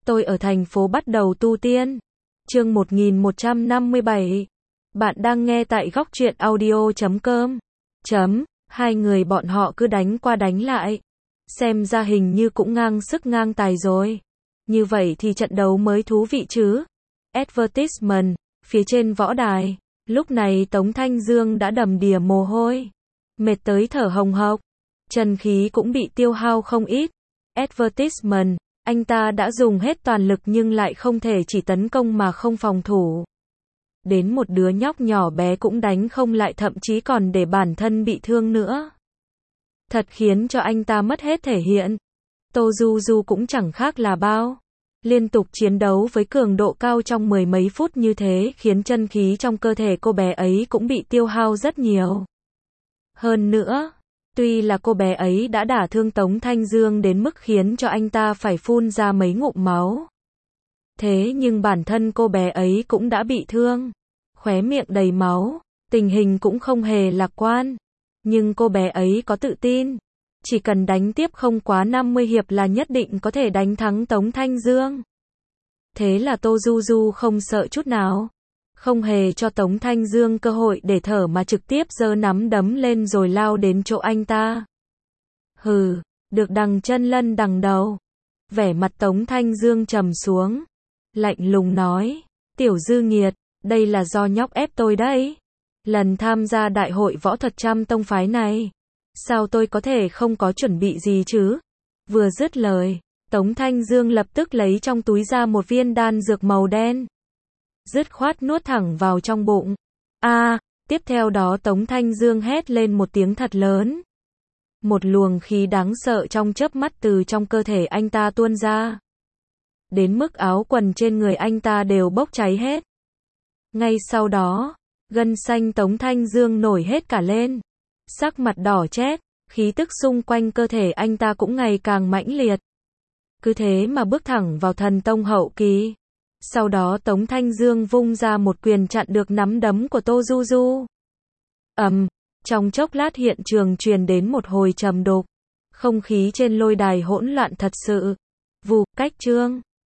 Tôi ở thành phố bắt đầu tu tiên. Chương 1157. Bạn đang nghe tại góc truyện audio.com. Hai người bọn họ cứ đánh qua đánh lại. Xem ra hình như cũng ngang sức ngang tài rồi. Như vậy thì trận đấu mới thú vị chứ. Advertisement, phía trên võ đài. Lúc này Tống Thanh Dương đã đầm đìa mồ hôi. Mệt tới thở hồng hộc. Chân khí cũng bị tiêu hao không ít. Advertisement, anh ta đã dùng hết toàn lực nhưng lại không thể chỉ tấn công mà không phòng thủ. Đến một đứa nhóc nhỏ bé cũng đánh không lại, thậm chí còn để bản thân bị thương nữa. Thật khiến cho anh ta mất hết thể hiện. Tô Du Du cũng chẳng khác là bao. Liên tục chiến đấu với cường độ cao trong mười mấy phút như thế khiến chân khí trong cơ thể cô bé ấy cũng bị tiêu hao rất nhiều. Hơn nữa, tuy là cô bé ấy đã đả thương Tống Thanh Dương đến mức khiến cho anh ta phải phun ra mấy ngụm máu. Thế nhưng bản thân cô bé ấy cũng đã bị thương. Khóe miệng đầy máu, tình hình cũng không hề lạc quan. Nhưng cô bé ấy có tự tin. Chỉ cần đánh tiếp không quá 50 hiệp là nhất định có thể đánh thắng Tống Thanh Dương. Thế là Tô Du Du không sợ chút nào. Không hề cho Tống Thanh Dương cơ hội để thở mà trực tiếp giơ nắm đấm lên rồi lao đến chỗ anh ta. Hừ, được đằng chân lân đằng đầu. Vẻ mặt Tống Thanh Dương trầm xuống. Lạnh lùng nói, tiểu dư nghiệt, đây là do nhóc ép tôi đấy. Lần tham gia đại hội võ thuật trăm tông phái này, sao tôi có thể không có chuẩn bị gì chứ? Vừa dứt lời, Tống Thanh Dương lập tức lấy trong túi ra một viên đan dược màu đen. Dứt khoát nuốt thẳng vào trong bụng. Tiếp theo đó Tống Thanh Dương hét lên một tiếng thật lớn. Một luồng khí đáng sợ trong chớp mắt từ trong cơ thể anh ta tuôn ra. Đến mức áo quần trên người anh ta đều bốc cháy hết. Ngay sau đó, gân xanh Tống Thanh Dương nổi hết cả lên. Sắc mặt đỏ chét, khí tức xung quanh cơ thể anh ta cũng ngày càng mãnh liệt. Cứ thế mà bước thẳng vào thần tông hậu kỳ. Sau đó Tống Thanh Dương vung ra một quyền chặn được nắm đấm của Tô Du Du. Trong chốc lát hiện trường truyền đến một hồi trầm đục. Không khí trên lôi đài hỗn loạn thật sự. Vù, cách chương.